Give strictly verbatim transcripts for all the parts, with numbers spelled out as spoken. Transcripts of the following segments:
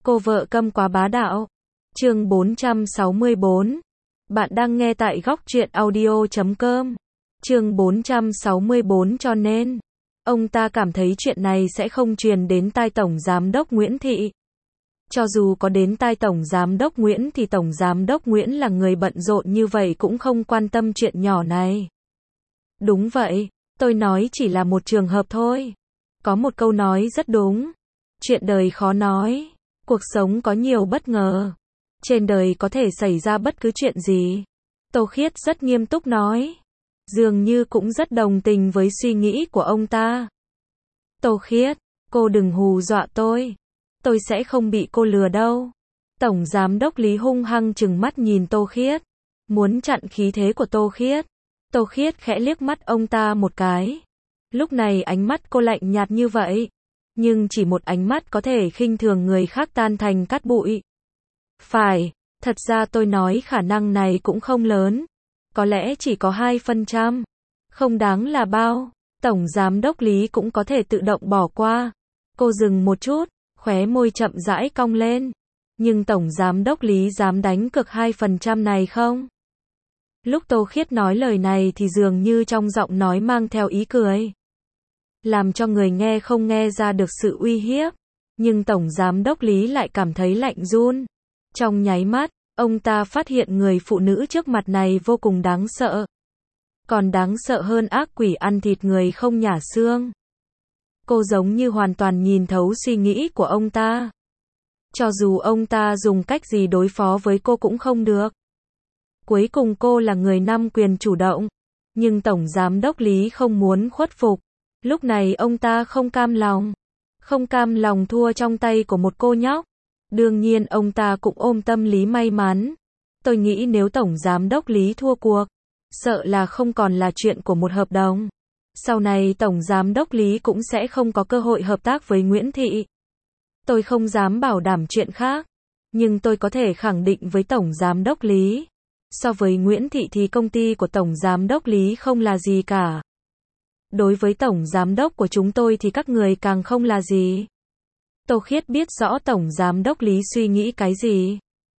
Cô vợ câm quá bá đạo. Chương bốn trăm sáu mươi bốn. Bạn đang nghe tại góc truyện audio chấm com. Chương bốn trăm sáu mươi bốn cho nên, ông ta cảm thấy chuyện này sẽ không truyền đến tai Tổng Giám đốc Nguyễn Thị. Cho dù có đến tai Tổng Giám đốc Nguyễn thì Tổng Giám đốc Nguyễn là người bận rộn như vậy cũng không quan tâm chuyện nhỏ này. Đúng vậy, tôi nói chỉ là một trường hợp thôi. Có một câu nói rất đúng. Chuyện đời khó nói. Cuộc sống có nhiều bất ngờ. Trên đời có thể xảy ra bất cứ chuyện gì. Tô Khiết rất nghiêm túc nói. Dường như cũng rất đồng tình với suy nghĩ của ông ta. Tô Khiết, cô đừng hù dọa tôi. Tôi sẽ không bị cô lừa đâu. Tổng Giám đốc Lý hung hăng trừng mắt nhìn Tô Khiết. Muốn chặn khí thế của Tô Khiết. Tô Khiết khẽ liếc mắt ông ta một cái. Lúc này ánh mắt cô lạnh nhạt như vậy. Nhưng chỉ một ánh mắt có thể khinh thường người khác tan thành cát bụi. Phải, thật ra tôi nói khả năng này cũng không lớn. Có lẽ chỉ có hai phần trăm. Không đáng là bao. Tổng Giám đốc Lý cũng có thể tự động bỏ qua. Cô dừng một chút, khóe môi chậm rãi cong lên. Nhưng Tổng Giám đốc Lý dám đánh cược hai phần trăm này không? Lúc Tô Khiết nói lời này thì dường như trong giọng nói mang theo ý cười. Làm cho người nghe không nghe ra được sự uy hiếp. Nhưng Tổng Giám đốc Lý lại cảm thấy lạnh run. Trong nháy mắt, ông ta phát hiện người phụ nữ trước mặt này vô cùng đáng sợ. Còn đáng sợ hơn ác quỷ ăn thịt người không nhả xương. Cô giống như hoàn toàn nhìn thấu suy nghĩ của ông ta. Cho dù ông ta dùng cách gì đối phó với cô cũng không được. Cuối cùng cô là người nắm quyền chủ động. Nhưng Tổng Giám đốc Lý không muốn khuất phục. Lúc này ông ta không cam lòng. Không cam lòng thua trong tay của một cô nhóc. Đương nhiên ông ta cũng ôm tâm lý may mắn. Tôi nghĩ nếu Tổng Giám đốc Lý thua cuộc, sợ là không còn là chuyện của một hợp đồng. Sau này Tổng Giám đốc Lý cũng sẽ không có cơ hội hợp tác với Nguyễn Thị. Tôi không dám bảo đảm chuyện khác. Nhưng tôi có thể khẳng định với Tổng Giám đốc Lý. So với Nguyễn Thị thì công ty của Tổng Giám đốc Lý không là gì cả. Đối với Tổng Giám đốc của chúng tôi thì các người càng không là gì. Tô Khiết biết rõ Tổng Giám đốc Lý suy nghĩ cái gì.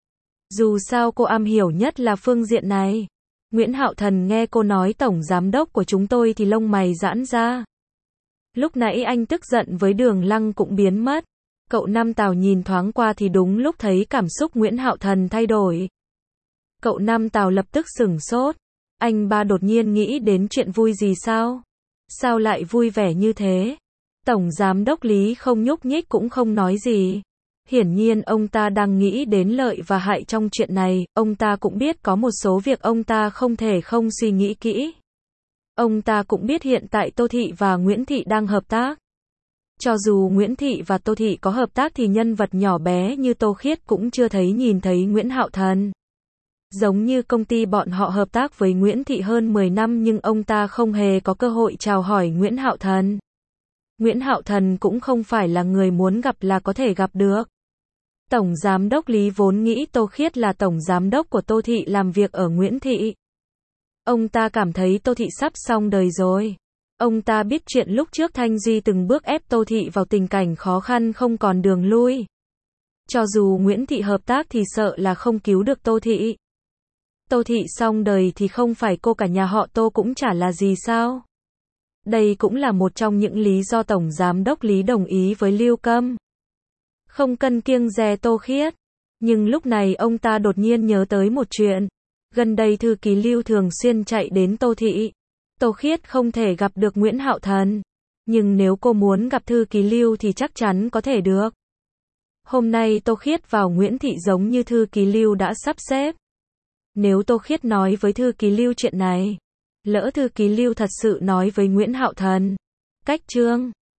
Dù sao cô am hiểu nhất là phương diện này. Nguyễn Hạo Thần nghe cô nói Tổng Giám đốc của chúng tôi thì lông mày giãn ra. Lúc nãy anh tức giận với Đường Lăng cũng biến mất. Cậu Năm Tào nhìn thoáng qua thì đúng lúc thấy cảm xúc Nguyễn Hạo Thần thay đổi. Cậu Năm Tào lập tức sửng sốt. Anh ba đột nhiên nghĩ đến chuyện vui gì sao? Sao lại vui vẻ như thế? Tổng Giám đốc Lý không nhúc nhích cũng không nói gì. Hiển nhiên ông ta đang nghĩ đến lợi và hại trong chuyện này. Ông ta cũng biết có một số việc ông ta không thể không suy nghĩ kỹ. Ông ta cũng biết hiện tại Tô Thị và Nguyễn Thị đang hợp tác. Cho dù Nguyễn Thị và Tô Thị có hợp tác thì nhân vật nhỏ bé như Tô Khiết cũng chưa thấy nhìn thấy Nguyễn Hạo Thần. Giống như công ty bọn họ hợp tác với Nguyễn Thị hơn mười năm nhưng ông ta không hề có cơ hội chào hỏi Nguyễn Hạo Thần. Nguyễn Hạo Thần cũng không phải là người muốn gặp là có thể gặp được. Tổng Giám đốc Lý vốn nghĩ Tô Khiết là Tổng Giám đốc của Tô Thị làm việc ở Nguyễn Thị. Ông ta cảm thấy Tô Thị sắp xong đời rồi. Ông ta biết chuyện lúc trước Thanh Duy từng bước ép Tô Thị vào tình cảnh khó khăn không còn đường lui. Cho dù Nguyễn Thị hợp tác thì sợ là không cứu được Tô Thị. Tô Thị xong đời thì không phải cô cả nhà họ Tô cũng chả là gì sao? Đây cũng là một trong những lý do Tổng Giám đốc Lý đồng ý với Lưu Câm. Không cân kiêng dè Tô Khiết. Nhưng lúc này ông ta đột nhiên nhớ tới một chuyện. Gần đây thư ký Lưu thường xuyên chạy đến Tô Thị. Tô Khiết không thể gặp được Nguyễn Hạo Thần. Nhưng nếu cô muốn gặp thư ký Lưu thì chắc chắn có thể được. Hôm nay Tô Khiết vào Nguyễn Thị giống như thư ký Lưu đã sắp xếp. Nếu Tô Khiết nói với thư ký Lưu chuyện này, lỡ thư ký Lưu thật sự nói với Nguyễn Hạo Thần, cách chương